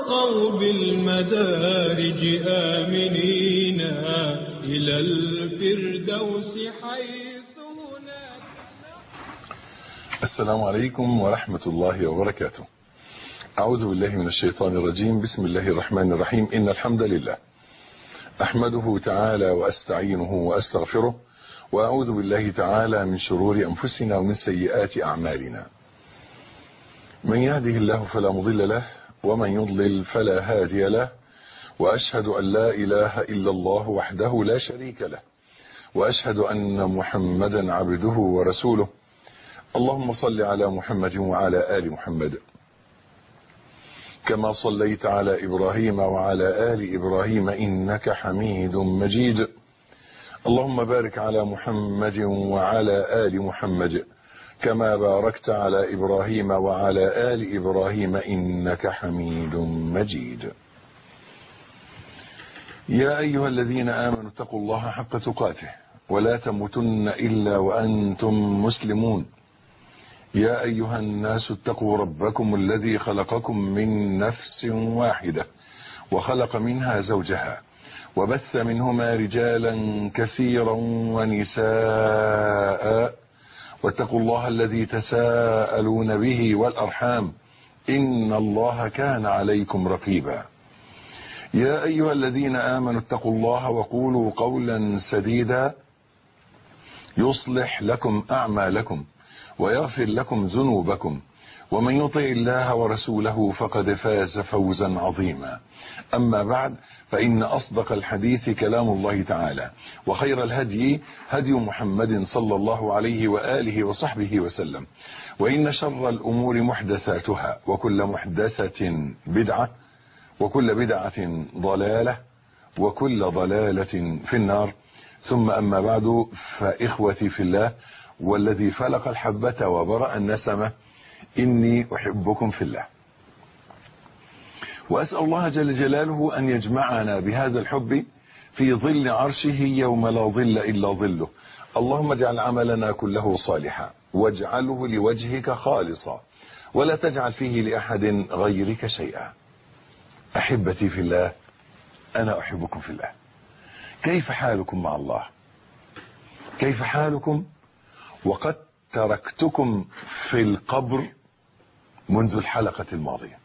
وارتقوا بالمدارج آمنين إلى الفردوس حيث هناك. السلام عليكم ورحمة الله وبركاته. أعوذ بالله من الشيطان الرجيم. بسم الله الرحمن الرحيم. إن الحمد لله أحمده تعالى وأستعينه وأستغفره، وأعوذ بالله تعالى من شرور أنفسنا ومن سيئات أعمالنا. من يهده الله فلا مضل له، ومن يضلل فلا هادي له، وأشهد أن لا إله إلا الله وحده لا شريك له، وأشهد أن محمدا عبده ورسوله. اللهم صل على محمد وعلى آل محمد كما صليت على إبراهيم وعلى آل إبراهيم إنك حميد مجيد. اللهم بارك على محمد وعلى آل محمد كما باركت على إبراهيم وعلى آل إبراهيم إنك حميد مجيد. يا أيها الذين آمنوا اتقوا الله حق تقاته ولا تموتن إلا وأنتم مسلمون. يا أيها الناس اتقوا ربكم الذي خلقكم من نفس واحدة وخلق منها زوجها وبث منهما رجالا كثيرا ونساء، واتقوا الله الذي تساءلون به والأرحام إن الله كان عليكم رقيبا. يا أيها الذين آمنوا اتقوا الله وقولوا قولا سديدا يصلح لكم أعمالكم ويغفر لكم ذنوبكم، ومن يطع الله ورسوله فقد فاز فوزا عظيما. أما بعد، فإن أصدق الحديث كلام الله تعالى، وخير الهدي هدي محمد صلى الله عليه وآله وصحبه وسلم، وإن شر الأمور محدثاتها، وكل محدثة بدعة، وكل بدعة ضلالة، وكل ضلالة في النار. ثم أما بعد، فإخوتي في الله والذي فلق الحبة وبرأ النسمة، إني أحبكم في الله، وأسأل الله جل جلاله أن يجمعنا بهذا الحب في ظل عرشه يوم لا ظل إلا ظله. اللهم اجعل عملنا كله صالحا واجعله لوجهك خالصا ولا تجعل فيه لأحد غيرك شيئا. أحبتي في الله، أنا أحبكم في الله. كيف حالكم مع الله؟ كيف حالكم وقد تركتكم في القبر منذ الحلقة الماضية؟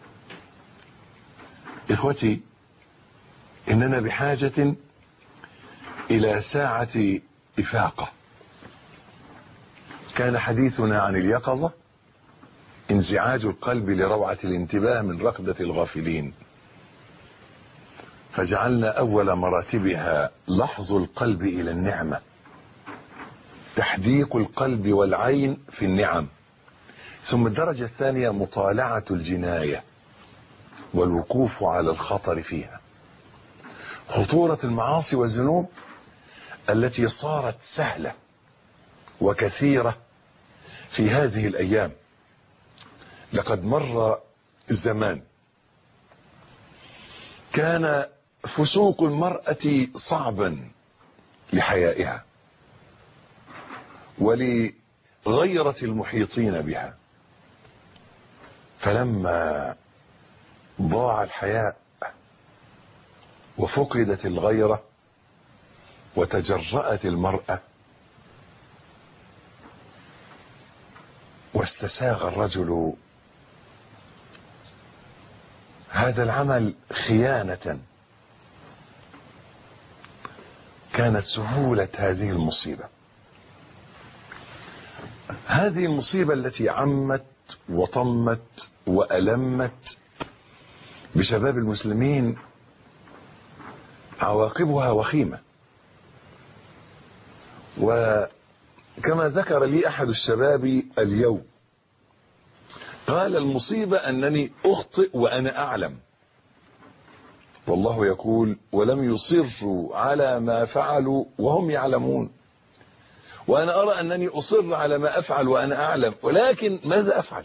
إخوتي، إننا بحاجة إلى ساعة إفاقة. كان حديثنا عن اليقظة انزعاج القلب لروعة الانتباه من رقدة الغافلين، فجعلنا أول مراتبها لحظ القلب إلى النعمة، تحديق القلب والعين في النعم، ثم الدرجة الثانية مطالعة الجناية والوقوف على الخطر فيها، خطورة المعاصي والذنوب التي صارت سهلة وكثيرة في هذه الأيام. لقد مر الزمان كان فسوق المرأة صعبا لحيائها ولغيرة المحيطين بها، فلما ضاع الحياء وفقدت الغيرة وتجرأت المرأة واستساغ الرجل هذا العمل خيانة، كانت سهولة هذه المصيبة، هذه المصيبة التي عمت وطمت وألمت بشباب المسلمين، عواقبها وخيمة. وكما ذكر لي أحد الشباب اليوم، قال: المصيبة أنني أخطئ وأنا أعلم، والله يقول: ولم يصروا على ما فعلوا وهم يعلمون. وأنا أرى أنني أصر على ما أفعل وأنا أعلم، ولكن ماذا أفعل؟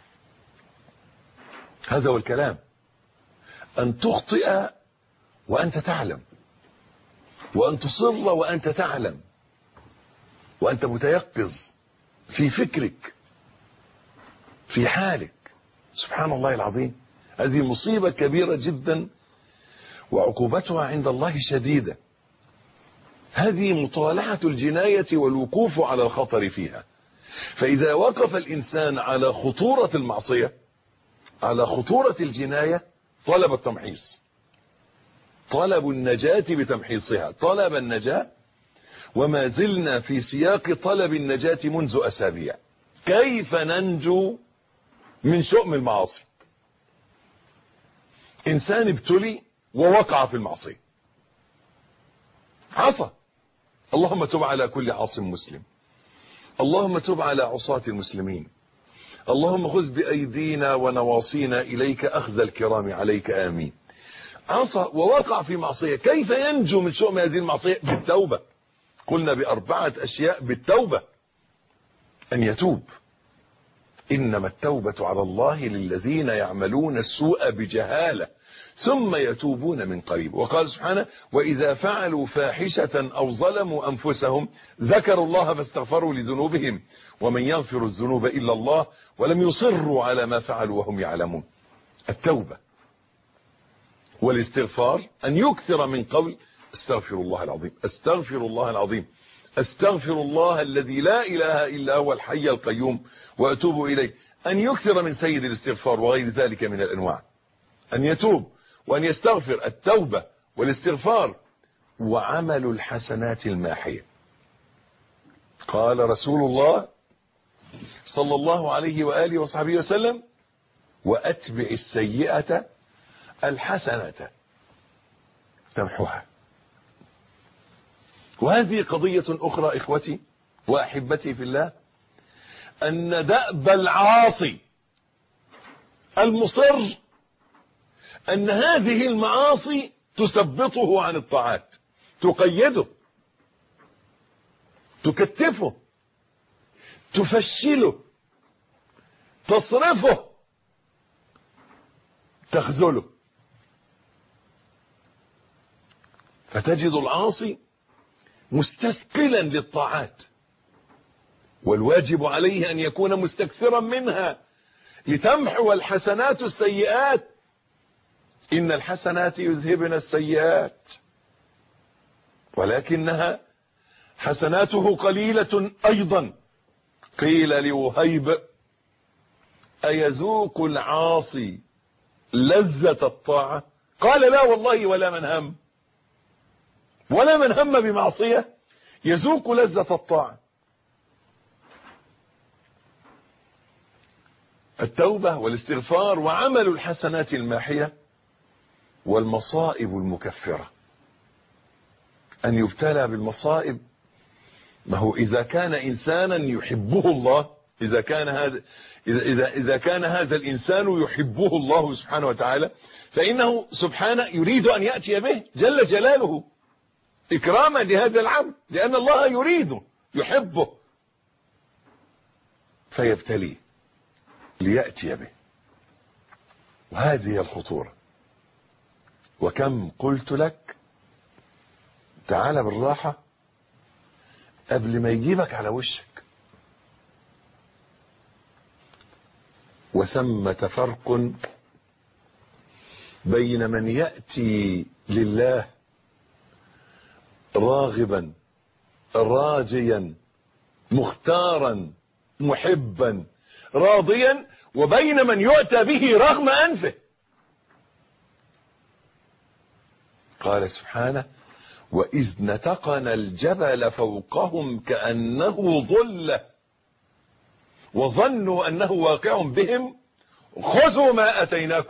هذا هو الكلام، أن تخطئ وأنت تعلم، وأن تصر وأنت تعلم، وأنت متيقظ في فكرك في حالك. سبحان الله العظيم، هذه مصيبة كبيرة جدا وعقوبتها عند الله شديدة. هذه مطالعة الجناية والوقوف على الخطر فيها. فإذا وقف الإنسان على خطورة المعصية، على خطورة الجناية، طلب التمحيص، طلب النجاة بتمحيصها، طلب النجاة. وما زلنا في سياق طلب النجاة منذ أسابيع. كيف ننجو من شؤم المعاصي؟ إنسان ابتلي ووقع في المعصية، عصى. اللهم تب على كل عاص مسلم، اللهم تب على عصاة المسلمين، اللهم خذ بأيدينا ونواصينا إليك أخذ الكرام عليك آمين. عصى ووقع في معصية، كيف ينجو من شؤم هذه المعصية؟ بالتوبة. قلنا بأربعة أشياء. بالتوبة، أن يتوب. إنما التوبة على الله للذين يعملون السوء بجهالة ثم يتوبون من قريب. وقال سبحانه: وإذا فعلوا فاحشة أو ظلموا أنفسهم ذكروا الله فاستغفروا لذنوبهم ومن يغفر الذنوب إلا الله ولم يصروا على ما فعلوا وهم يعلمون. التوبة والاستغفار، أن يكثر من قول استغفر الله العظيم، استغفر الله العظيم، استغفر الله الذي لا إله إلا هو الحي القيوم وأتوب إليه. أن يكثر من سيد الاستغفار وغير ذلك من الأنواع. أن يتوب وأن يستغفر. التوبة والاستغفار وعمل الحسنات الماحية. قال رسول الله صلى الله عليه وآله وصحبه وسلم: وأتبع السيئة الحسنة تمحوها. وهذه قضية أخرى إخوتي وأحبتي في الله، أن دأب العاصي المصر أن هذه المعاصي تثبطه عن الطاعات، تقيده، تكتفه، تفشله، تصرفه، تخذله. فتجد العاصي مستثقلا للطاعات، والواجب عليه أن يكون مستكثرا منها لتمحو الحسنات السيئات. إن الحسنات يذهبن السيئات ولكنها حسناته قليلة أيضا. قيل لوهيب: أيذوق العاصي لذة الطاعة؟ قال: لا والله ولا من هم، ولا من هم بمعصية يذوق لذة الطاعة. التوبة والاستغفار وعمل الحسنات الماحية والمصائب المكفرة. أن يبتلى بالمصائب. ما هو إذا كان إنسانا يحبه الله، إذا كان هذا الإنسان يحبه الله سبحانه وتعالى، فإنه سبحانه يريد أن يأتي به جل جلاله إكراما لهذا العبد، لأن الله يريده يحبه فيبتليه ليأتي به. وهذه الخطورة. وكم قلت لك تعال بالراحة قبل ما يجيبك على وشك. وثمة فرق بين من يأتي لله راغبا راجيا مختارا محبا راضيا، وبين من يؤتى به رغم أنفه. قال سبحانه: وإذ نتقنا الجبل فوقهم كأنه ظلة وظنوا أنه واقع بهم خذوا ما أتيناكم.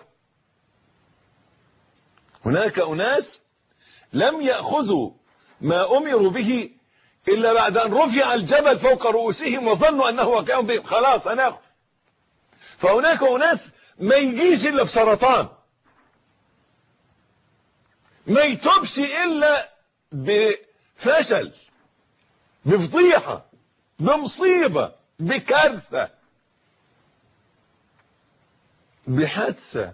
هناك أناس لم يأخذوا ما أمروا به إلا بعد أن رفع الجبل فوق رؤوسهم وظنوا أنه واقع بهم، خلاص هناخذ. فهناك أناس ما يجيش إلا بسرطان، ما يتوبش إلا بفشل، بفضيحة، بمصيبة، بكارثة، بحادثة.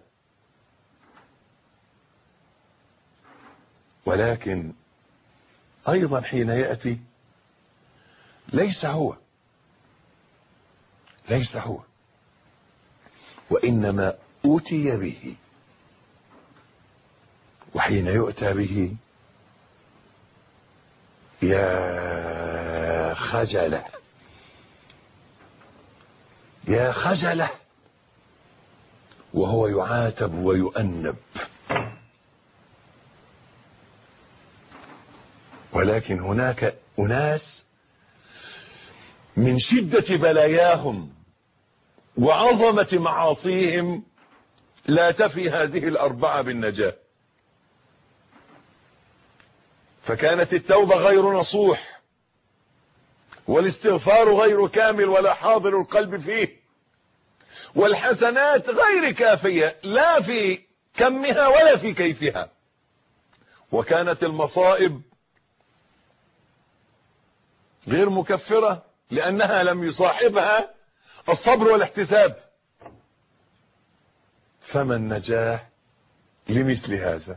ولكن أيضا حين يأتي ليس هو وإنما أوتي به. حين يؤتى به يا خجله يا خجله، وهو يعاتب ويؤنب. ولكن هناك أناس من شدة بلاياهم وعظمة معاصيهم لا تفي هذه الأربعة بالنجاة. فكانت التوبة غير نصوح، والاستغفار غير كامل ولا حاضر القلب فيه، والحسنات غير كافية لا في كمها ولا في كيفها، وكانت المصائب غير مكفرة لأنها لم يصاحبها الصبر والاحتساب. فما النجاة لمثل هذا؟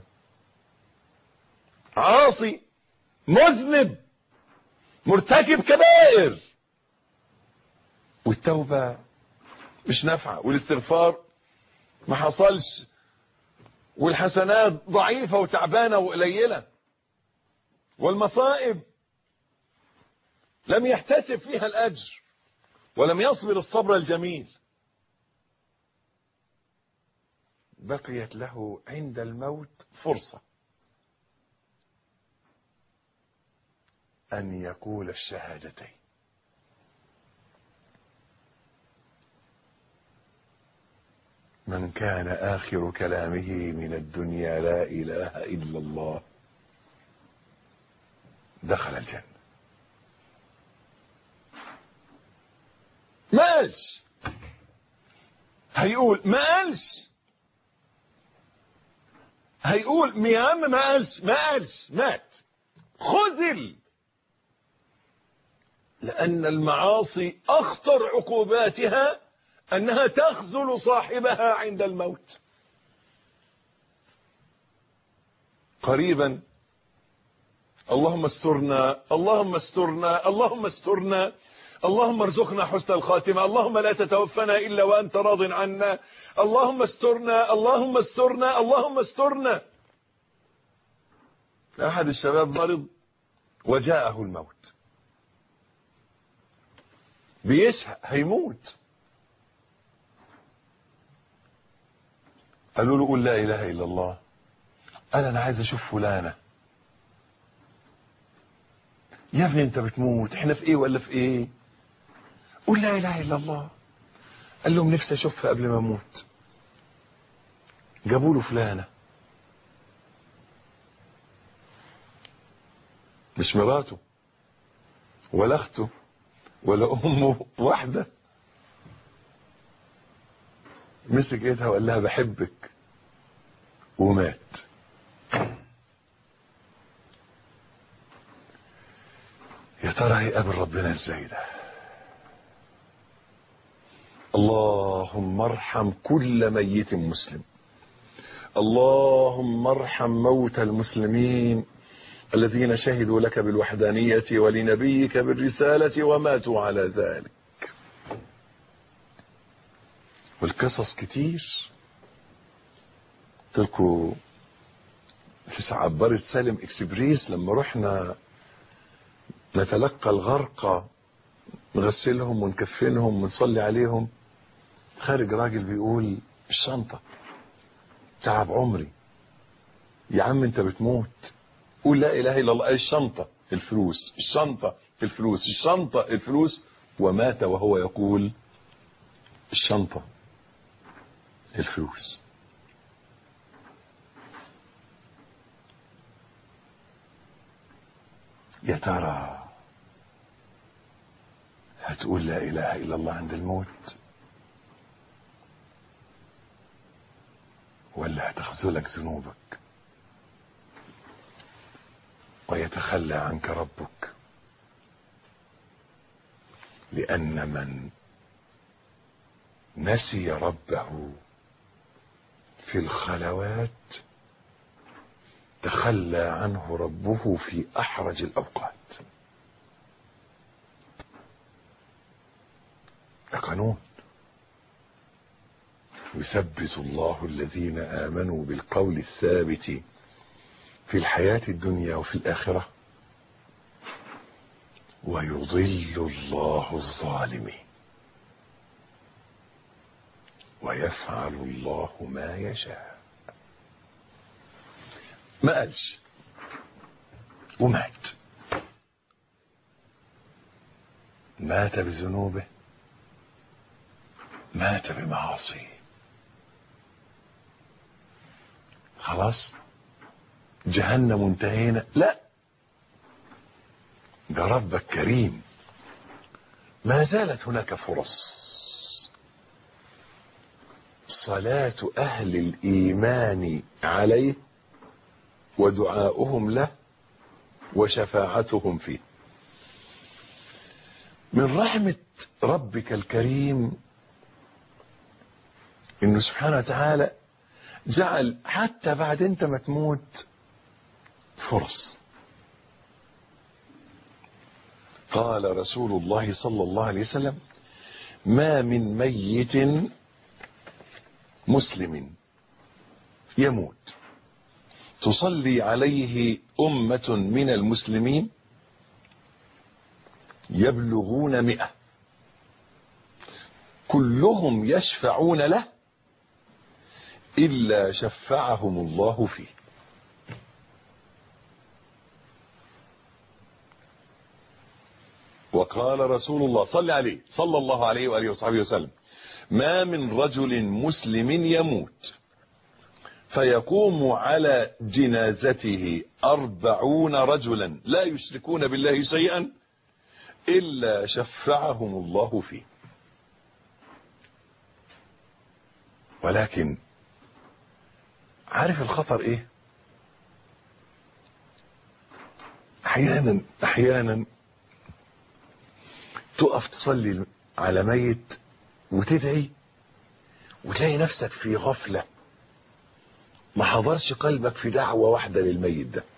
عاصي مذنب مرتكب كبائر، والتوبة مش نافعة، والاستغفار ما حصلش، والحسنات ضعيفة وتعبانة وقليلة، والمصائب لم يحتسب فيها الأجر ولم يصبر الصبر الجميل. بقيت له عند الموت فرصة أن يقول الشهادتين. من كان آخر كلامه من الدنيا لا إله إلا الله دخل الجنة. ما قالش، هيقول ما قالش، هيقول يا عم ما قالش مات خذل. لأن المعاصي أخطر عقوباتها أنها تخذل صاحبها عند الموت. قريبا اللهم استرنا اللهم استرنا اللهم استرنا، اللهم ارزقنا حسن الخاتمة، اللهم لا تتوفنا إلا وأنت راض عنا، اللهم استرنا اللهم استرنا اللهم استرنا. أحد الشباب مرض وجاءه الموت، بيشهق هيموت، قالوا له قل لا إله إلا الله. قال أنا عايز أشوف فلانة. يا ابني أنت بتموت، إحنا في إيه ولا في إيه؟ قل لا إله إلا الله. قال لهم نفسي أشوفها قبل ما أموت. جابوا له فلانة، مش مراته ولا أخته ولا أمه، واحدة. مسك ايدها وقال لها بحبك، ومات. يا ترى هيقابل ربنا ازاي ده؟ اللهم ارحم كل ميت مسلم، اللهم ارحم موتى المسلمين الذين شهدوا لك بالوحدانية ولنبيك بالرسالة وماتوا على ذلك. والقصص كتير. قلتلكوا في عبارة سالم اكسبريس لما رحنا نتلقى الغرقى نغسلهم ونكفنهم ونصلي عليهم، خارج راجل بيقول الشنطة تعب عمري. يا عم انت بتموت، قول لا اله الا الله. الشنطة الفلوس، الشنطة الفلوس، الشنطة الفلوس. ومات وهو يقول الشنطة الفلوس. يا ترى هتقول لا اله الا الله عند الموت، ولا هتخذلك ذنوبك ويتخلى عنك ربك؟ لأن من نسي ربه في الخلوات تخلى عنه ربه في أحرج الأوقات. قانون يثبت الله الذين آمنوا بالقول الثابت في الحياة الدنيا وفي الآخرة، ويضل الله الظالمين ويفعل الله ما يشاء. ما قالش ومات، مات بذنوبه، مات بمعاصيه. خلاص جهنم انتهينا؟ لا، ده ربك كريم، ما زالت هناك فرص. صلاة أهل الإيمان عليه ودعاؤهم له وشفاعتهم فيه. من رحمة ربك الكريم إنه سبحانه وتعالى جعل حتى بعد أنت ما تموت فرص. قال رسول الله صلى الله عليه وسلم: ما من ميت مسلم يموت تصلي عليه أمة من المسلمين يبلغون 100 كلهم يشفعون له إلا شفعهم الله فيه. وقال رسول الله صلى الله عليه وآله وصحبه وسلم: ما من رجل مسلم يموت فيقوم على جنازته 40 رجلا لا يشركون بالله شيئا إلا شفعهم الله فيه. ولكن عارف الخطر ايه؟ احيانا تقف تصلي على ميت وتدعي وتلاقي نفسك في غفلة، ما حضرش قلبك في دعوة واحدة للميت ده.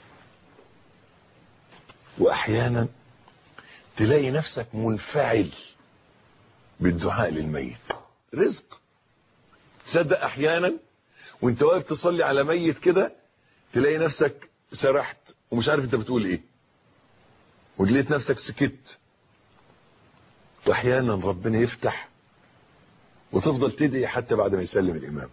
واحيانا تلاقي نفسك منفعل بالدعاء للميت. رزق. تصدق احيانا وانت واقف تصلي على ميت كده تلاقي نفسك سرحت ومش عارف انت بتقول ايه، ولقيت نفسك سكت. واحيانا ربنا يفتح وتفضل تدعي حتى بعد ما يسلم الامام.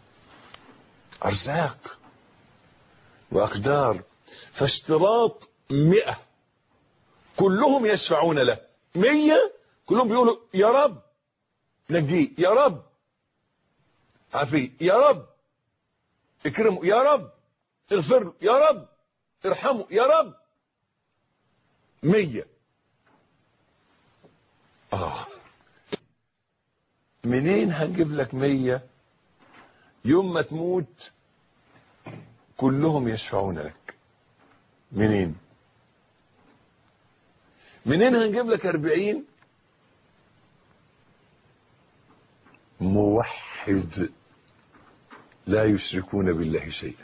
ارزاق واقدار. فاشتراط 100 كلهم يشفعون له، 100 كلهم بيقولوا يا رب نجيه، يا رب عافيه، يا رب اكرمه، يا رب اغفر له، يا رب ارحمه، يا رب. 100. منين هنجيب لك 100 يوم ما تموت كلهم يشفعون لك؟ منين هنجيب لك 40 موحد لا يشركون بالله شيئا؟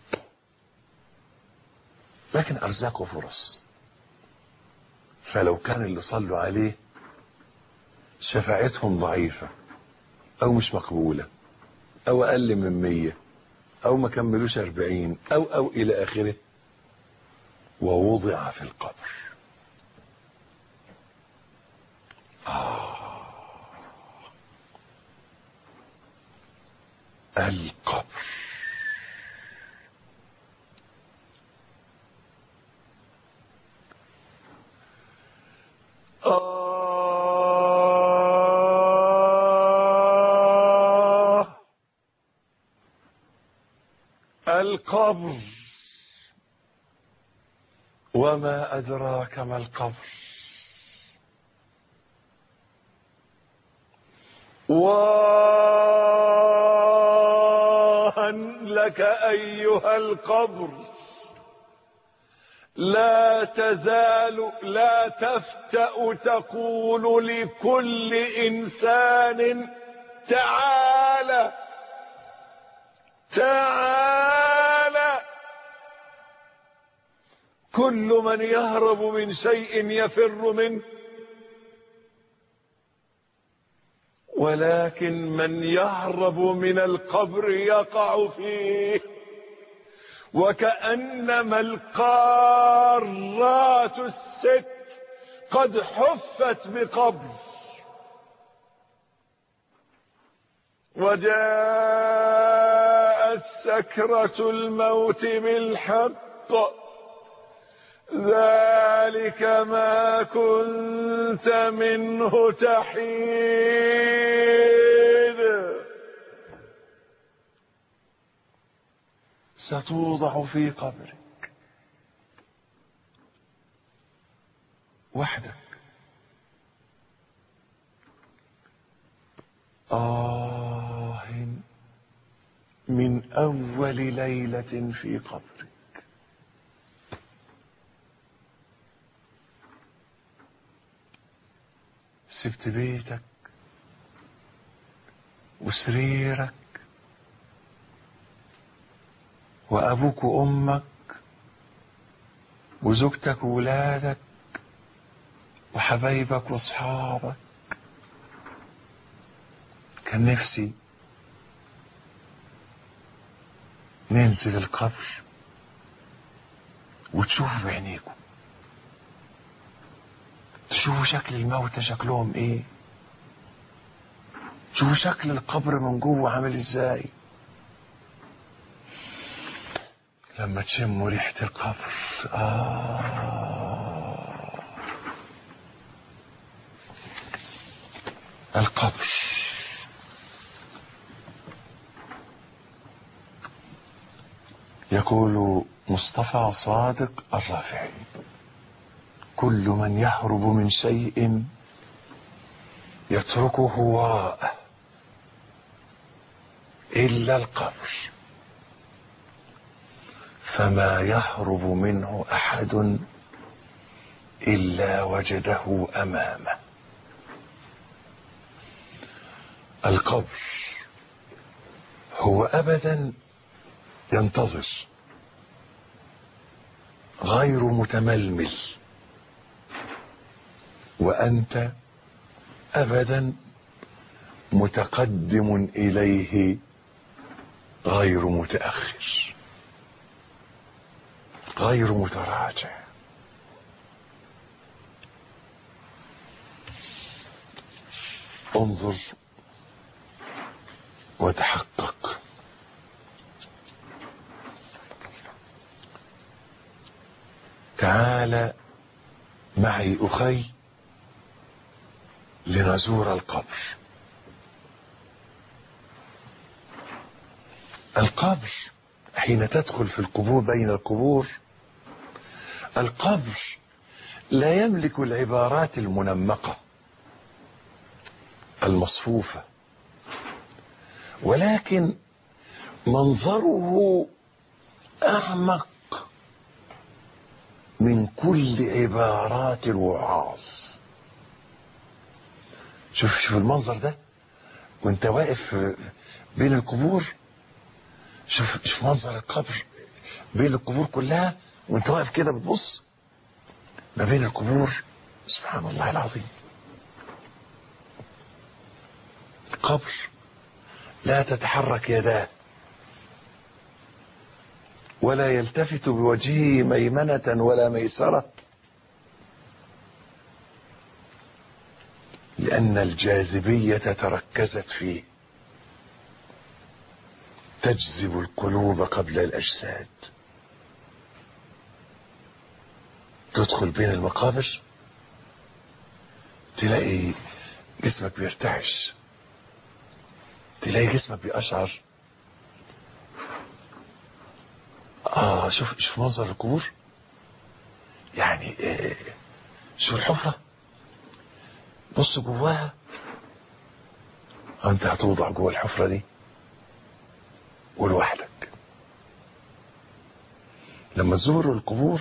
لكن ارزاقه فرص. فلو كان اللي صلوا عليه شفاعتهم ضعيفة او مش مقبولة او اقل من 100 او ما كملوش 40 او الى اخره، ووضع في القبر. القبر. القبر. وما أدراك ما القبر. واها لك أيها القبر، لا تزال لا تفتأ تقول لكل إنسان تعال تعال. كل من يهرب من شيء يفر منه، ولكن من يهرب من القبر يقع فيه. وكأنما القارات الست قد حفت بقبر، وجاءت سكرة الموت بالحق، ذلك ما كنت منه تحيد. ستوضع في قبرك وحدك. من أول ليلة في قبرك. سبت بيتك وسريرك وأبوك وأمك وزوجتك وولادك وحبايبك واصحابك. كان نفسي ننزل القبر وتشوفوا بعينيكم، تشوفوا شكل الموتى شكلهم ايه، تشوفوا شكل القبر من جوه عامل ازاي. لما تشموا ريحة القبر القبر. يقول مصطفى صادق الرافعي: كل من يهرب من شيء يتركه وراءه إلا القبر، فما يهرب منه أحد إلا وجده أمامه. القبر هو أبدا ينتظر، غير متململ، وأنت أبدا متقدم إليه غير متأخر، غير متراجع. انظر وتحقق. تعال معي أخي لنزور القبر. القبر حين تدخل في القبور، بين القبور، القبر لا يملك العبارات المنمقة المصفوفة، ولكن منظره أعمق من كل عبارات الوعاظ. شوف المنظر ده وانت واقف بين القبور. شوف منظر القبر بين القبور كلها وانت واقف كده بتبص ما بين القبور. سبحان الله العظيم. القبر لا تتحرك يداه ولا يلتفت بوجهه ميمنة ولا ميسرة، لأن الجاذبية تركزت فيه، تجذب القلوب قبل الأجساد. تدخل بين المقابر تلاقي جسمك بيرتعش، تلاقي جسمك بيقشعر. شوف منظر القبور. يعني شوف الحفرة، بص جواها. انت هتوضع جوا الحفرة دي ولوحدك. لما تزور القبور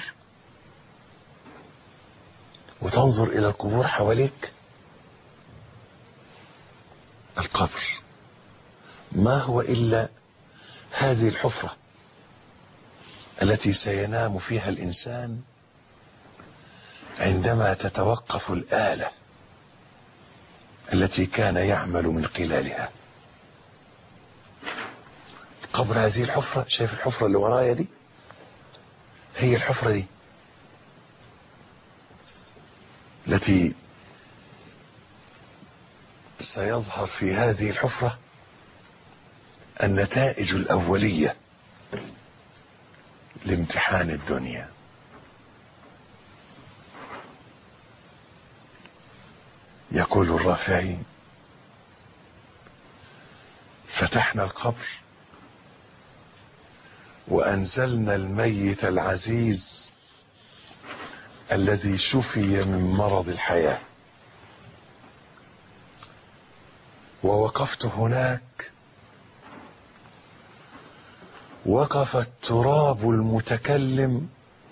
وتنظر الى القبور حواليك، القبر ما هو الا هذه الحفرة التي سينام فيها الإنسان عندما تتوقف الآلة التي كان يعمل من خلالها. قبر هذه الحفرة، شايف الحفرة اللي ورايا دي؟ هي الحفرة دي التي سيظهر في هذه الحفرة النتائج الأولية لامتحان الدنيا. يقول الرافعي: فتحنا القبر وأنزلنا الميت العزيز الذي شفي من مرض الحياة، ووقفت هناك وقف التراب المتكلم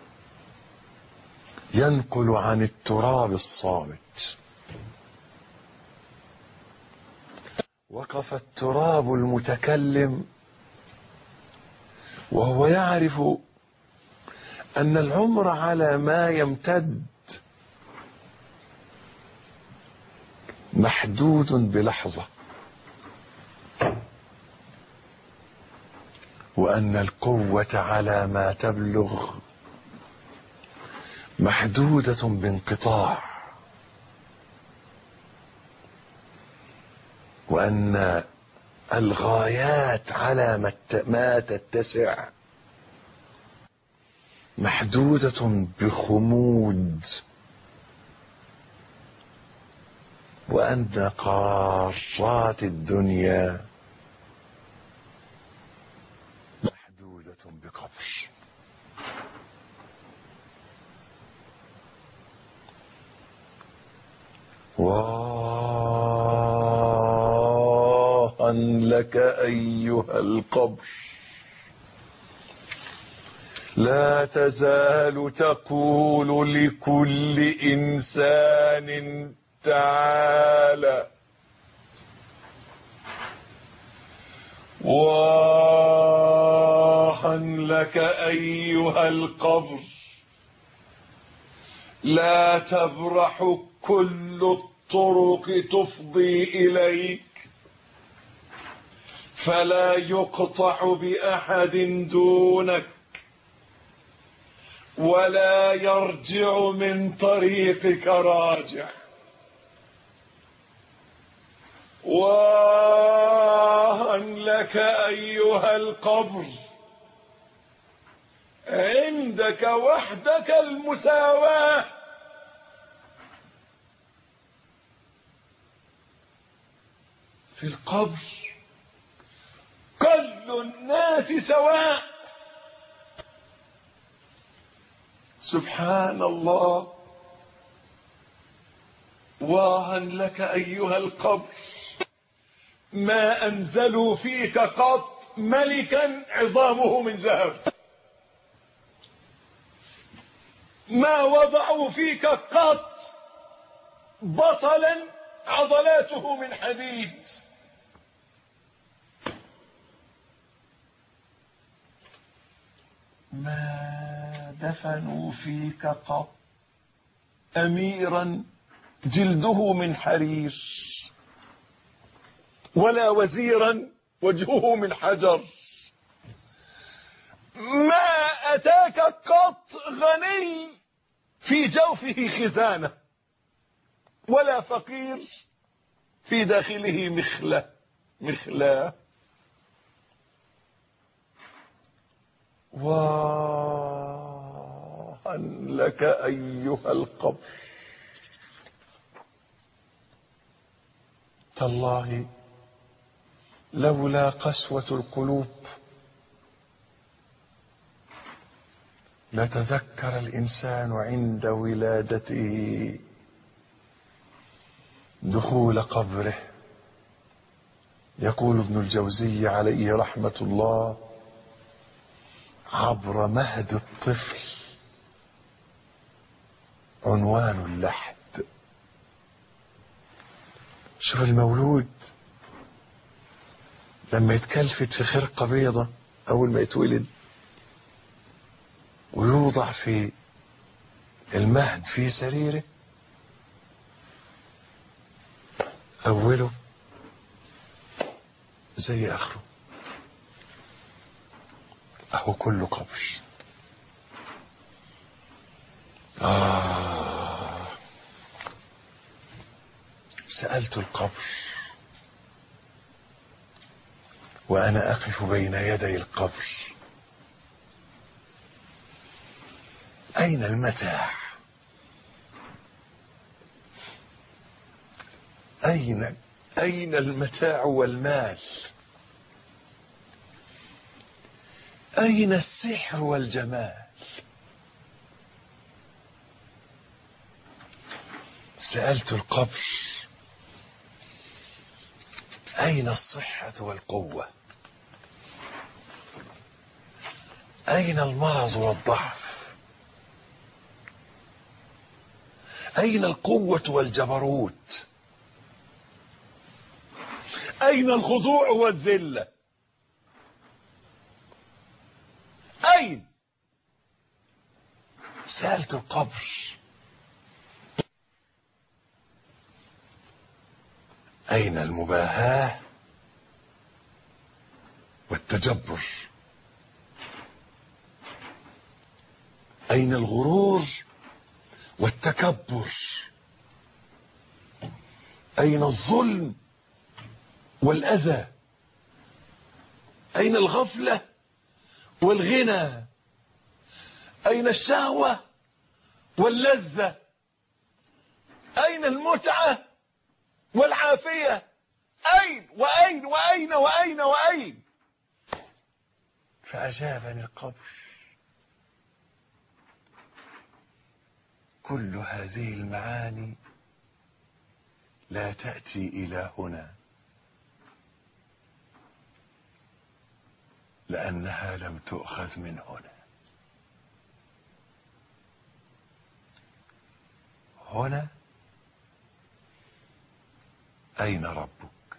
ينقل عن التراب الصامت. وقف التراب المتكلم وهو يعرف أن العمر على ما يمتد محدود بلحظة، وأن القوة على ما تبلغ محدودة بانقطاع، وأن الغايات على ما تتسع محدودة بخمود، وأن قارات الدنيا محدودة بقبر. واها لك أيها القبر، لا تزال تقول لكل إنسان تعالى، واها لك أيها القبر، لا تبرح كل الطرق تفضي إليك، فلا يقطع بأحد دونك، ولا يرجع من طريقك راجع. واها لك أيها القبر، عندك وحدك المساواة، في القبر كل الناس سواء. سبحان الله. واها لك أيها القبر، ما أنزلوا فيك قط ملكا عظامه من ذهب، ما وضعوا فيك قط بطلا عضلاته من حديد، ما دفنوا فيك قط أميرا جلده من حرير، ولا وزيرا وجهه من حجر، ما أتاك قط غني في جوفه خزانة، ولا فقير في داخله مخلة. واها لك أيها القبر، تالله لولا قسوة القلوب لتذكر الإنسان عند ولادته دخول قبره. يقول ابن الجوزي عليه رحمة الله: عبر مهد الطفل عنوان اللحد. شوف المولود لما يتكلفت في خرقة بيضة أول ما يتولد ويوضع في المهد في سريره، أوله زي آخره، أهو كله قبر. سألت القبر وأنا أقف بين يدي القبر: أين المتاع؟ أين المتاع والمال؟ أين السحر والجمال؟ سألت القبر: أين الصحة والقوة؟ أين المرض والضعف؟ أين القوة والجبروت؟ أين الخضوع والذلة؟ أين؟ سألت القبر: أين المباهاة والتجبر؟ أين الغرور والتكبر؟ أين الظلم والأذى؟ أين الغفلة والغنى؟ أين الشهوة واللذة؟ أين المتعة والعافية؟ أين وأين وأين وأين وأين؟ فأجابني القبر: كل هذه المعاني لا تأتي إلى هنا، لأنها لم تؤخذ من هنا. هنا أين ربك؟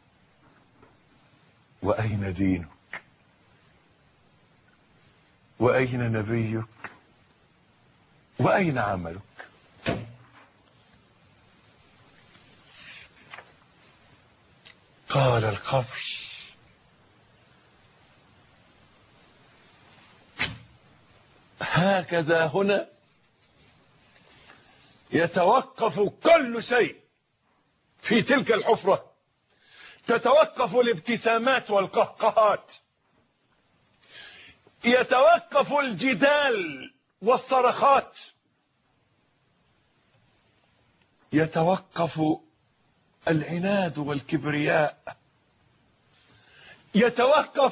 وأين دينك؟ وأين نبيك؟ وأين عملك؟ قال القبر: هكذا هنا يتوقف كل شيء في تلك الحفرة، تتوقف الابتسامات والقهقهات، يتوقف الجدال والصرخات، يتوقف العناد والكبرياء، يتوقف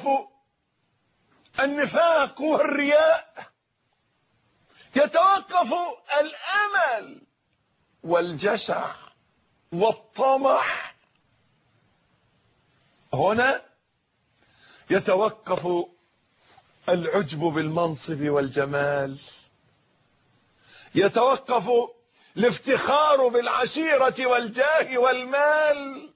النفاق والرياء، يتوقف الأمل والجشع والطمع. هنا يتوقف العجب بالمنصب والجمال، يتوقف الافتخار بالعشيرة والجاه والمال،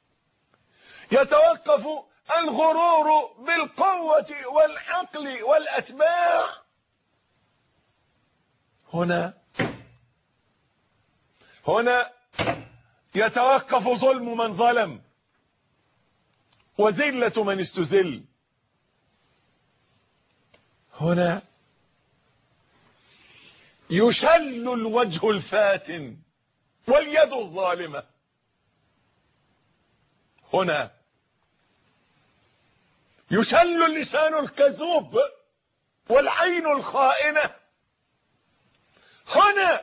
يتوقف الغرور بالقوة والعقل والأتباع. هنا يتوقف ظلم من ظلم وذلة من استذل. هنا يشل الوجه الفاتن واليد الظالمة. هنا يشل اللسان الكذوب والعين الخائنة. هنا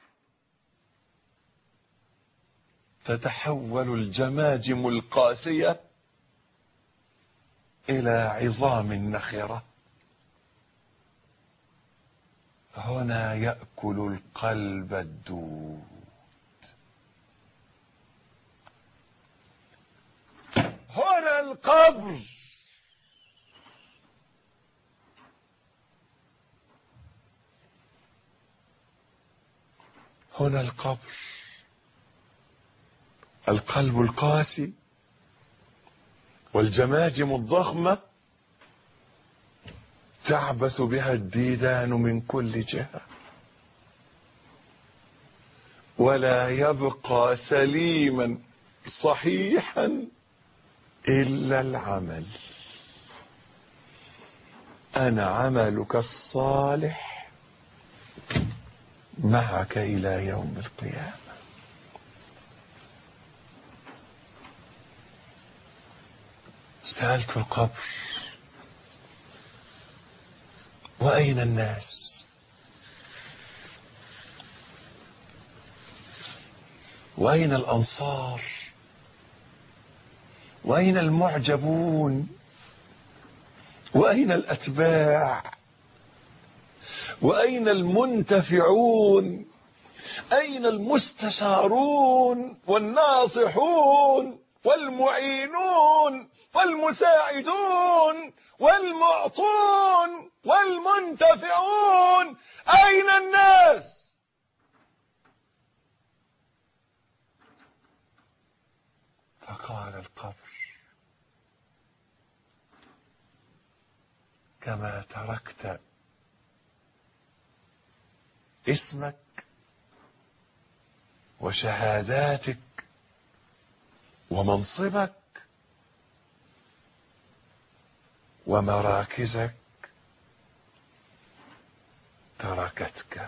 تتحول الجماجم القاسية إلى عظام نخرة. هنا يأكل القلب الدود. هنا القبر. هنا القبر، القلب القاسي والجماجم الضخمة تعبث بها الديدان من كل جهة، ولا يبقى سليما صحيحا إلا العمل. أنا عملك الصالح معك إلى يوم القيامة. سألت القبر: وأين الناس؟ وأين الأنصار؟ وأين المعجبون؟ وأين الأتباع؟ وأين المنتفعون؟ أين المستشارون والناصحون والمعينون والمساعدون والمعطون والمنتفعون؟ أين الناس؟ فقال القبر: كما تركت اسمك وشهاداتك ومنصبك ومراكزك تركتك.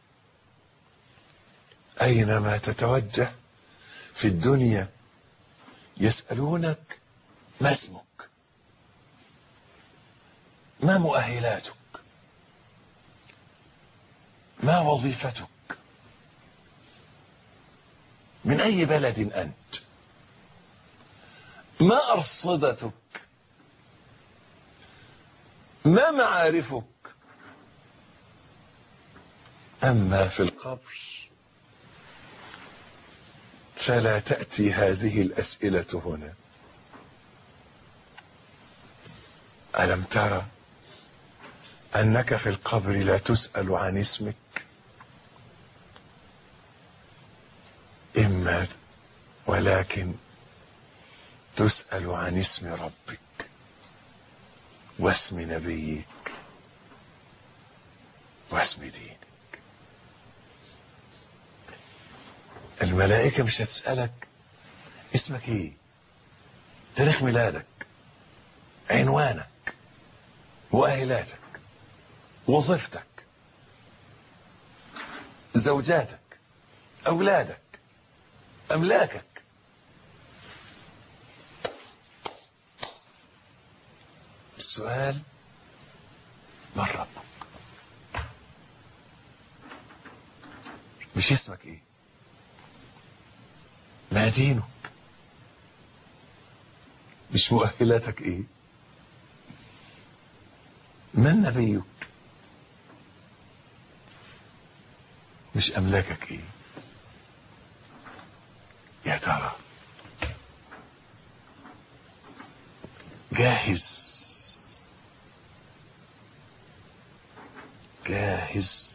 أينما تتوجه في الدنيا يسألونك: ما اسمك؟ ما مؤهلاتك؟ ما وظيفتك؟ من أي بلد أنت؟ ما أرصدتك؟ ما معارفك؟ أما في القبر فلا تأتي هذه الأسئلة هنا. ألم ترى أنك في القبر لا تسأل عن اسمك، إما ولكن تسأل عن اسم ربك واسم نبيك واسم دينك. الملائكة مش هتسألك اسمك ايه، تاريخ ميلادك، عنوانك، مؤهلاتك، وظيفتك، زوجاتك، أولادك، أملاكك. السؤال: من ربك؟ مش اسمك ايه، ما دينك، مش مؤهلاتك ايه، من نبيك، مش أملاكك ايه. يا ترى جاهز؟ جاهز؟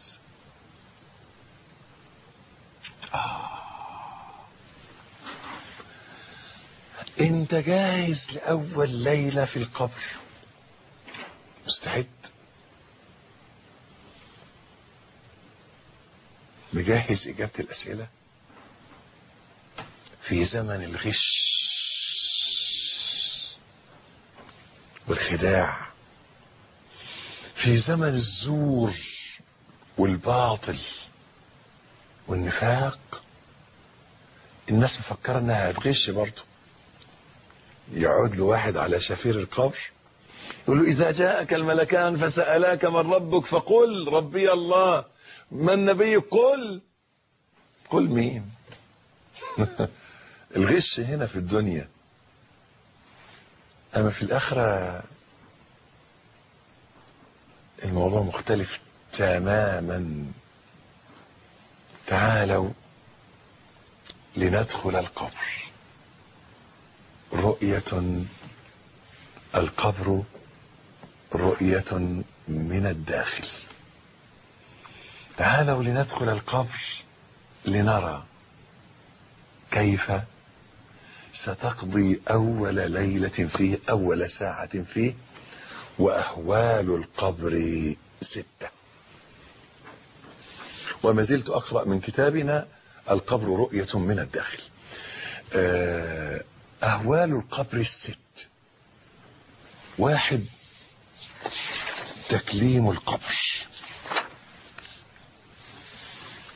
انت جاهز لأول ليلة في القبر؟ مستعد؟ مجهز إجابة الأسئلة؟ في زمن الغش والخداع، في زمن الزور والباطل والنفاق، الناس مفكرة انها هتغش برضه. يقعد له واحد على شفير القبر يقول له: إذا جاءك الملكان فسألاك من ربك فقل ربي الله. من نبيك؟ قل مين؟ الغش هنا في الدنيا، أما في الآخرة الموضوع مختلف تماما. تعالوا لندخل القبر. القبر رؤية من الداخل. تعالوا لندخل القبر لنرى كيف ستقضي أول ليلة فيه، أول ساعة فيه. وأهوال القبر 6. وما زلت أقرأ من كتابنا القبر رؤية من الداخل. أهوال القبر 6. 1. تكليم القبر.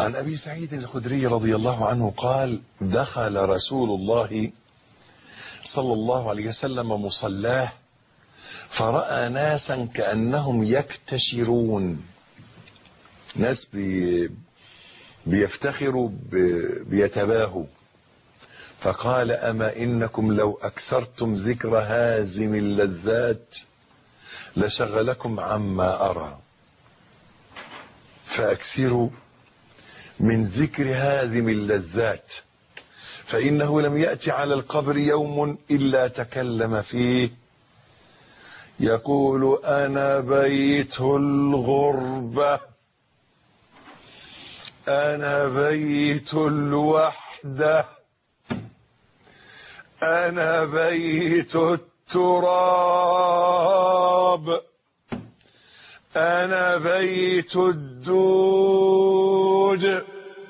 عن أبي سعيد الخدري رضي الله عنه قال: دخل رسول الله صلى الله عليه وسلم مصلاه فرأى ناسا كأنهم يكتشرون، ناس بيفتخروا بيتباهوا، فقال: أما إنكم لو أكثرتم ذكر هازم اللذات لشغلكم عما أرى، فأكثروا من ذكر هازم اللذات، فإنه لم يأتي على القبر يوم إلا تكلم فيه يقول: أنا بيت الغربة، أنا بيت الوحدة، أنا بيت التراب، أنا بيت الدود.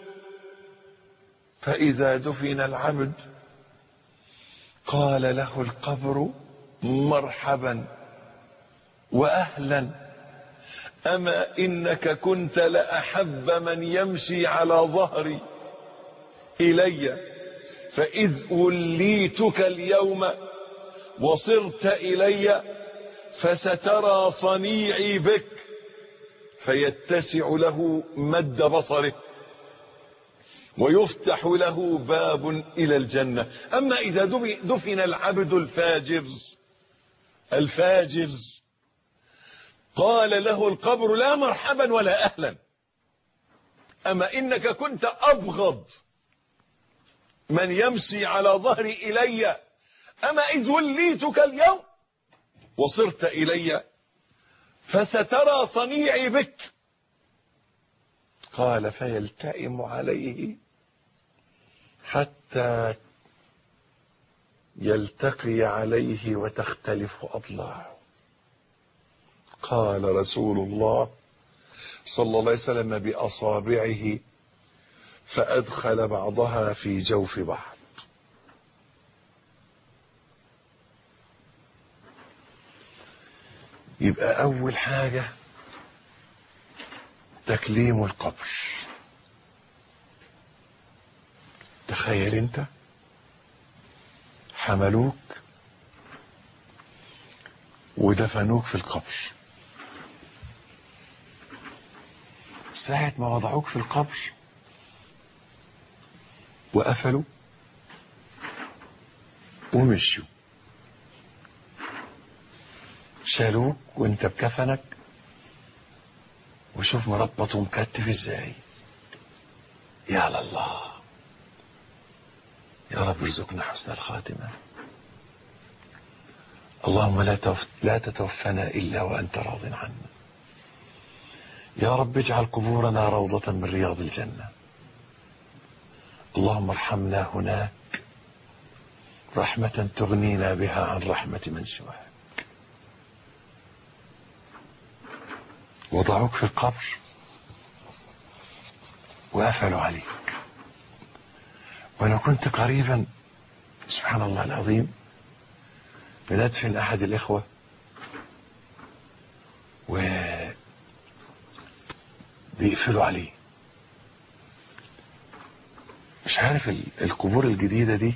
فإذا دفن العبد قال له القبر: مرحبا وأهلا، أما إنك كنت لأحب من يمشي على ظهري إلي، فإذ وليتك اليوم وصرت إلي فسترى صنيعي بك، فيتسع له مد بصره ويفتح له باب إلى الجنة. أما إذا دفن العبد الفاجر قال له القبر: لا مرحبا ولا أهلا، أما إنك كنت أبغض من يمشي على ظهري إلي، أما إذ وليتك اليوم وصرت إلي فسترى صنيعي بك. قال: فيلتئم عليه حتى يلتقي عليه وتختلف أضلاعه. قال رسول الله صلى الله عليه وسلم بأصابعه فأدخل بعضها في جوف بعض. يبقى أول حاجة تكليم القبر. تخيل انت حملوك ودفنوك في القبر، ساعة ما وضعوك في القبر وقفلوا ومشوا، شالوك وانت بكفنك، وشوف مربط ومكتف ازاي. يا الله، يا رب ارزقنا حسن الخاتمة. اللهم لا تتوفنا إلا وأنت راض عنا. يا رب اجعل قبورنا روضة من رياض الجنة. اللهم ارحمنا هناك رحمة تغنينا بها عن رحمة من سواك. وضعوك في القبر وقفلوا عليك، وانا كنت قريبا سبحان الله العظيم بندفن احد الاخوة، وبيقفلوا عليه. مش عارف القبور الجديدة دي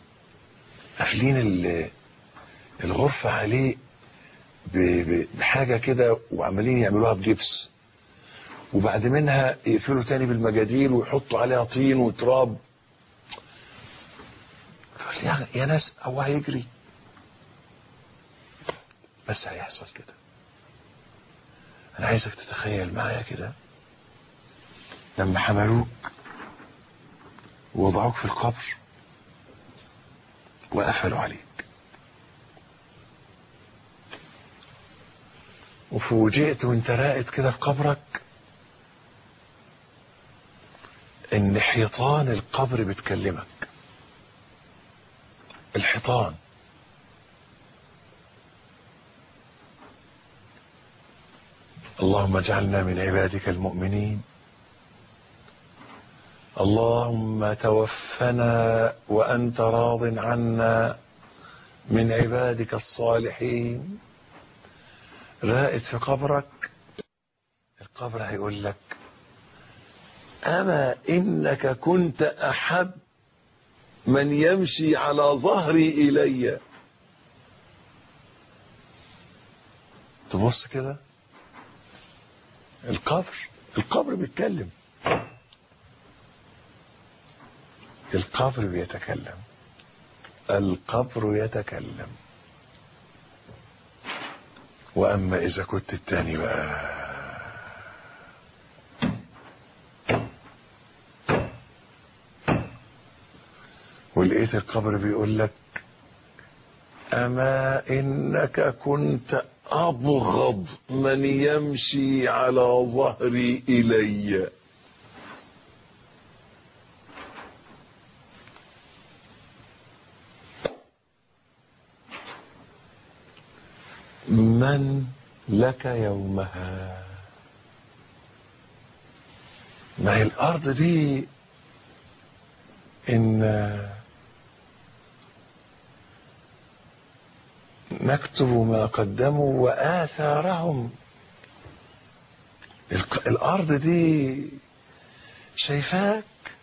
قافلين الغرفة عليه بحاجة كده، وعمالين يعملوها بجبس، وبعد منها يقفلوا تاني بالمجاديل ويحطوا عليها طين وتراب. يا ناس هو هيجري، بس هيحصل كده. انا عايزك تتخيل معايا كده لما حملوك ووضعوك في القبر وقفلوا عليك، وفوجئت وانت راقد كده في قبرك ان حيطان القبر بتكلمك. الحيطان اللهم اجعلنا من عبادك المؤمنين، اللهم توفنا وأنت راض عنا من عبادك الصالحين. رائد في قبرك، القبر هيقول لك أما إنك كنت أحب من يمشي على ظهري إلي. تبص كده، القبر بيتكلم، القبر بيتكلم، القبر يتكلم. وأما إذا كنت التاني بقى، ولقيت القبر بيقول لك أما إنك كنت أبغض من يمشي على ظهري إلي. من لك يومها؟ ما هي الأرض دي إن نكتب ما قدموا وآثارهم. الأرض دي شايفاك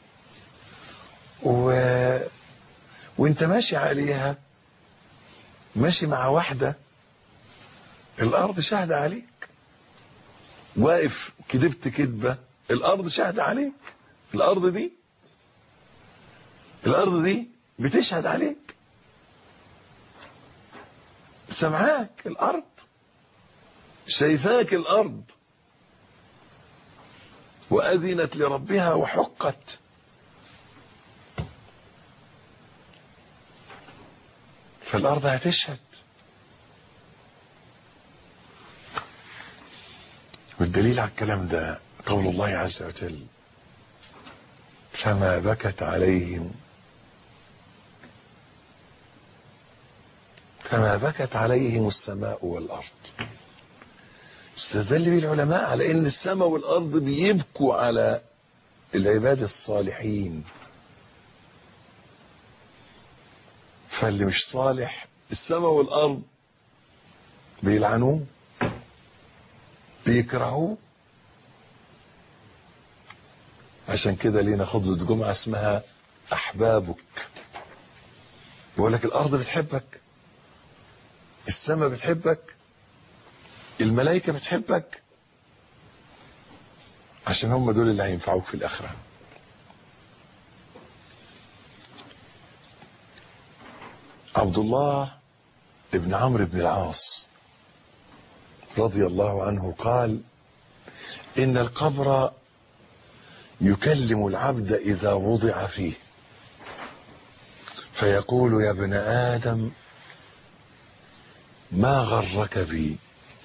وانت ماشي عليها، ماشي مع واحدة، الأرض شاهدة عليك. واقف كذبت كذبة، الأرض شاهدة عليك. الأرض دي بتشهد عليك، سمعاك الأرض، شايفاك الأرض، وأذنت لربها وحقت. فالأرض هتشهد. والدليل على الكلام ده قول الله عز وجل: فما بكت عليهم السماء والأرض. استدل به العلماء على ان السماء والأرض بيبكوا على العباد الصالحين. فاللي مش صالح السماء والأرض بيلعنوه، بيكرهوه. عشان كده لينا خطبة جمعة اسمها أحبابك. بقول لك الأرض بتحبك، السماء بتحبك، الملائكة بتحبك، عشان هم دول اللي هينفعوك في الآخرة. عبد الله ابن عمرو بن العاص رضي الله عنه قال: إن القبر يكلم العبد إذا وضع فيه فيقول: يا ابن آدم ما غرك بي؟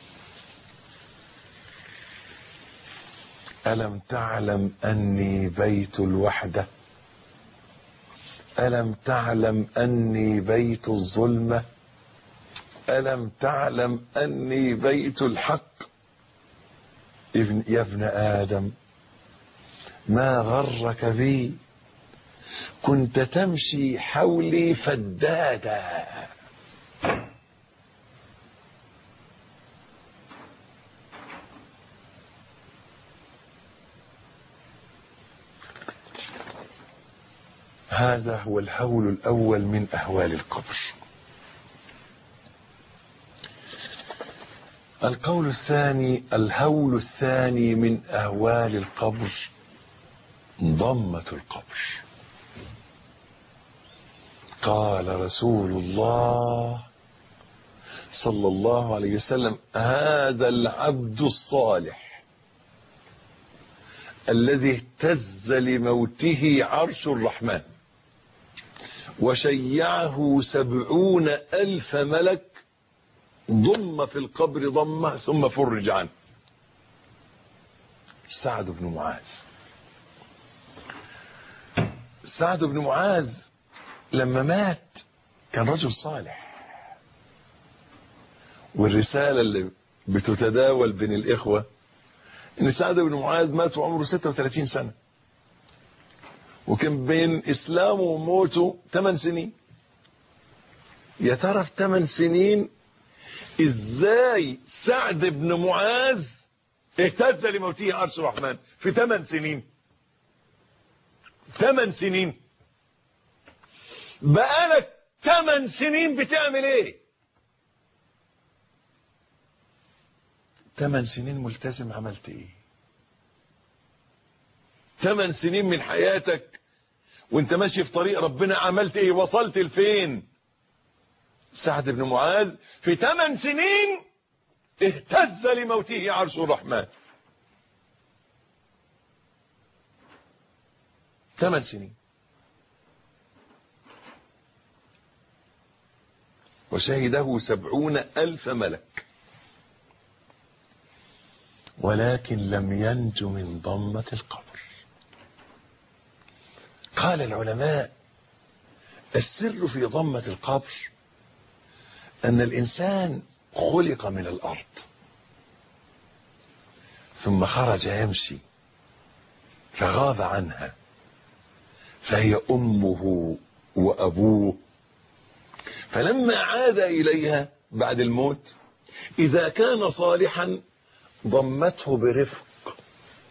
ألم تعلم أني بيت الوحدة؟ ألم تعلم أني بيت الظلمة؟ ألم تعلم أني بيت الحق؟ يا ابن آدم ما غرك بي؟ كنت تمشي حولي فدادا. هذا هو الهول الأول من أهوال القبر. الهول الثاني من أهوال القبر ضمة القبر. قال رسول الله صلى الله عليه وسلم: هذا العبد الصالح الذي اهتز لموته عرش الرحمن وشيعه 70,000 ملك، ضم في القبر ضمه ثم فرج عنه. سعد بن معاذ. سعد بن معاذ لما مات كان رجل صالح، والرسالة اللي بتتداول بين الإخوة إن سعد بن معاذ مات وعمره 36 سنة، وكان بين إسلامه وموته 8 سنين. يا ترى في 8 سنين إزاي سعد بن معاذ اهتز لموته عرش الرحمن في 8 سنين؟ 8 سنين. بقالك 8 سنين بتعمل ايه؟ 8 سنين ملتزم، عملت ايه؟ 8 سنين من حياتك وانت ماشي في طريق ربنا، عملت ايه؟ وصلت لفين؟ سعد بن معاذ في 8 سنين اهتز لموته عرش الرحمن. 8 سنين. وشهده 70,000 ملك، ولكن لم ينج من ضمة القبر. قال العلماء: السر في ضمة القبر أن الإنسان خلق من الأرض ثم خرج يمشي فغاب عنها، فهي أمه وأبوه، فلما عاد إليها بعد الموت إذا كان صالحا ضمته برفق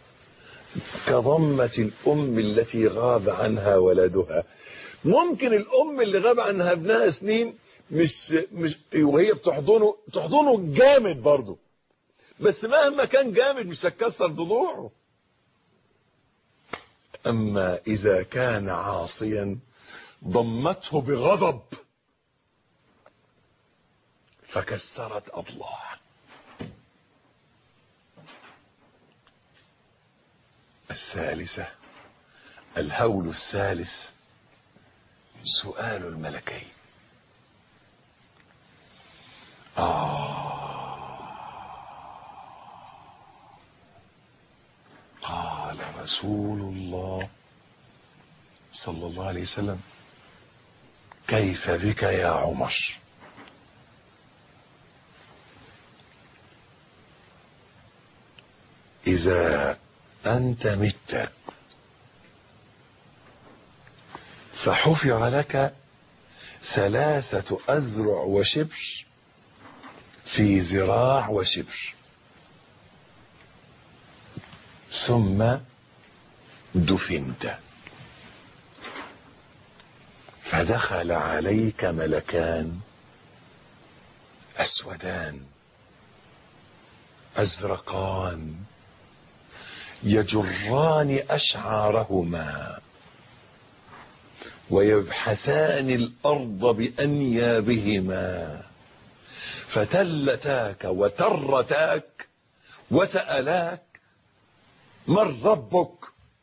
كضمة الأم التي غاب عنها ولدها. ممكن الأم اللي غاب عنها ابنها سنين مش وهي تحضنه جامد برضه، بس مهما كان جامد مش هتكسر ضلوعه. أما إذا كان عاصيا ضمته بغضب فكسرت أضلاعه. الثالثة، الهول الثالث، سؤال الملكين. قال رسول الله صلى الله عليه وسلم: كيف بك يا عمر؟ إذا أنت مت فحفر لك 3 أذرع وشبر في ذراع وشبر، ثم دفنت، فدخل عليك ملكان أسودان أزرقان يجران أشعارهما ويبحثان الأرض بأنيابهما، فتلتاك وترتاك وسألاك: من ربك؟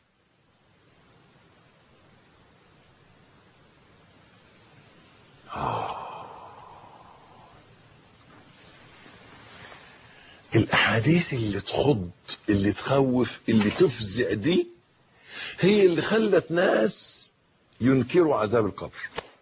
الأحاديث اللي تخض، اللي تخوف، اللي تفزع دي هي اللي خلت ناس ينكروا عذاب القبر،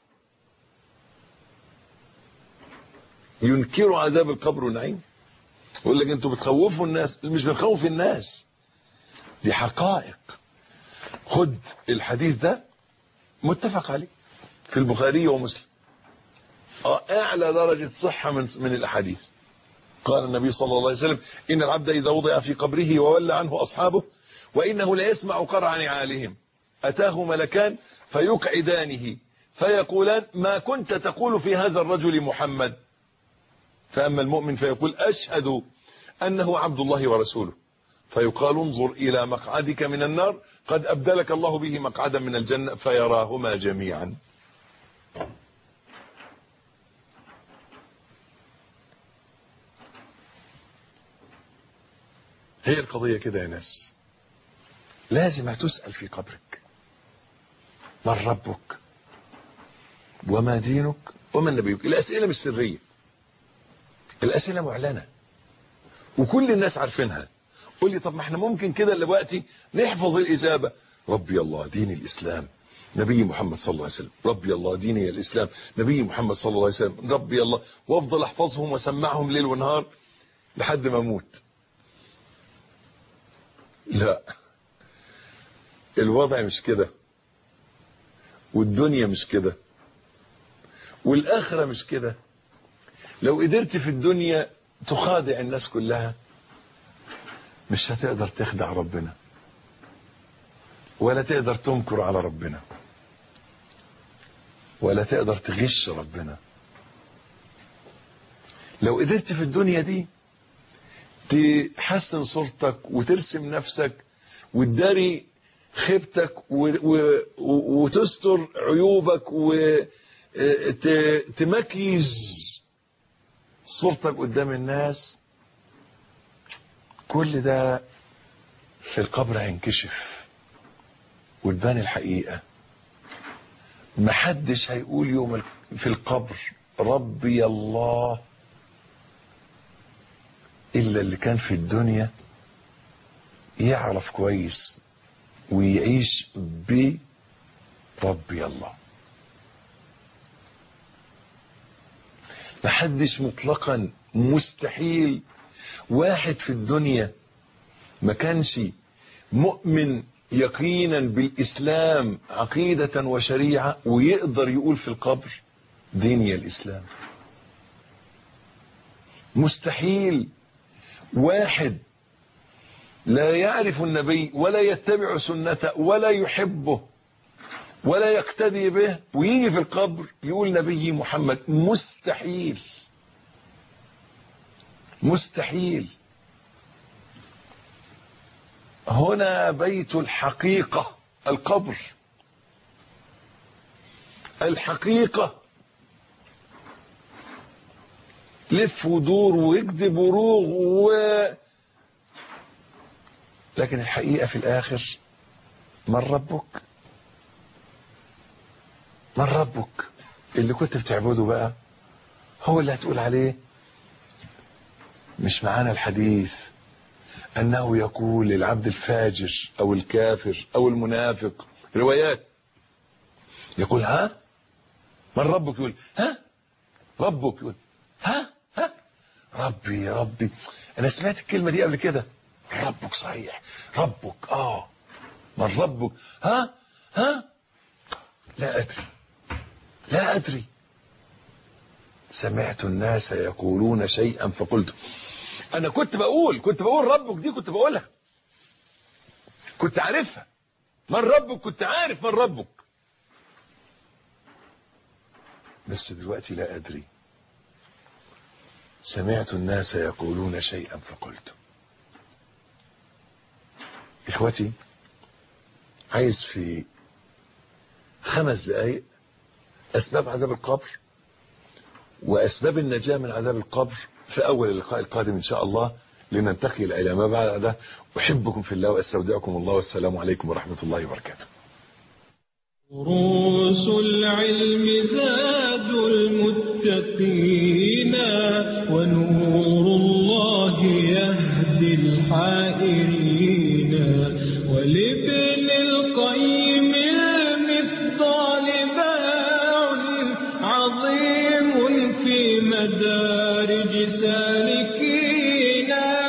ينكروا عذاب القبر والنعيم. يقول لك انتوا بتخوفوا الناس. مش بنخوف الناس، دي حقائق. خد الحديث ده متفق عليه في البخاري ومسلم، اعلى درجة صحة من الاحاديث. قال النبي صلى الله عليه وسلم: ان العبد اذا وضع في قبره وولى عنه اصحابه وانه لا يسمع قرع نعالهم اتاه ملكان فيقعدانه فيقولان: ما كنت تقول في هذا الرجل محمد؟ فاما المؤمن فيقول: اشهد انه عبد الله ورسوله، فيقال: انظر الى مقعدك من النار قد ابدلك الله به مقعدا من الجنة، فيراهما جميعا. هي القضية كده يا ناس، لازم هتسأل في قبرك: من ربك؟ وما دينك؟ ومن نبيك؟ الأسئلة مش سرية، الأسئلة معلنة وكل الناس عارفينها. قول لي: طب ما احنا ممكن كده دلوقتي نحفظ الإجابة: ربي الله دين الإسلام نبي محمد صلى الله عليه وسلم، ربي الله ديني الإسلام نبي محمد صلى الله عليه وسلم، ربي الله، وافضل احفظهم واسمعهم ليل ونهار لحد ما اموت. لا، الوضع مش كده، والدنيا مش كده، والآخرة مش كده. لو قدرت في الدنيا تخادع الناس كلها مش هتقدر تخدع ربنا. ولا تقدر تمكر على ربنا، ولا تقدر تغش ربنا. لو قدرت في الدنيا دي تحسن صورتك وترسم نفسك وتداري خيبتك وتستر عيوبك وتمكيز صورتك قدام الناس، كل ده في القبر هينكشف وتبان الحقيقة. محدش هيقول يوم في القبر ربي الله إلا اللي كان في الدنيا يعرف كويس ويعيش بربي الله. محدش مطلقا، مستحيل واحد في الدنيا ما كانش مؤمن يقينا بالإسلام عقيدة وشريعة ويقدر يقول في القبر ديني الإسلام. مستحيل واحد لا يعرف النبي ولا يتبع سنته ولا يحبه ولا يقتدي به ويجي في القبر يقول نبي محمد. مستحيل، مستحيل. هنا بيت الحقيقة، القبر الحقيقة. لف ودور واكذب وروغ لكن الحقيقة في الآخر من ربك؟ من ربك اللي كنت بتعبده بقى هو اللي هتقول عليه. مش معانا الحديث أنه يقول للعبد الفاجر أو الكافر أو المنافق، روايات، يقول ها من ربك؟ يقول ها ربك؟ يقول ها ربي ربي. أنا سمعت الكلمة دي قبل كده. ربك صحيح، ربك من ربك؟ ها لا أدري، لا أدري. سمعت الناس يقولون شيئا فقلت. أنا كنت بقول ربك دي، كنت بقولها، كنت عارفها. من ربك؟ كنت عارف من ربك، بس دلوقتي لا أدري. سمعت الناس يقولون شيئا فقلت. إخوتي، عايز في 5 دقائق أسباب عذاب القبر وأسباب النجاة من عذاب القبر في أول اللقاء القادم إن شاء الله، لننتقل إلى ما بعد. أحبكم في الله وأستودعكم الله، والسلام عليكم ورحمة الله وبركاته. دروس العلم زاد المتقين ونور الله يهدي الحائرين. ولابن القيم المفضال باع عظيم في مدارج سالكين.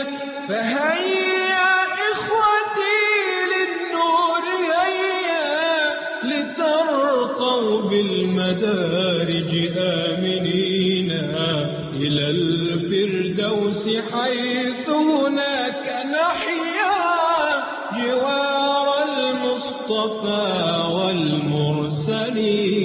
فهيا إخوتي للنور هيا لترقوا بالمدارج آمنين إلى الفردوس حيث هناك نحيا جوار المصطفى والمرسلين.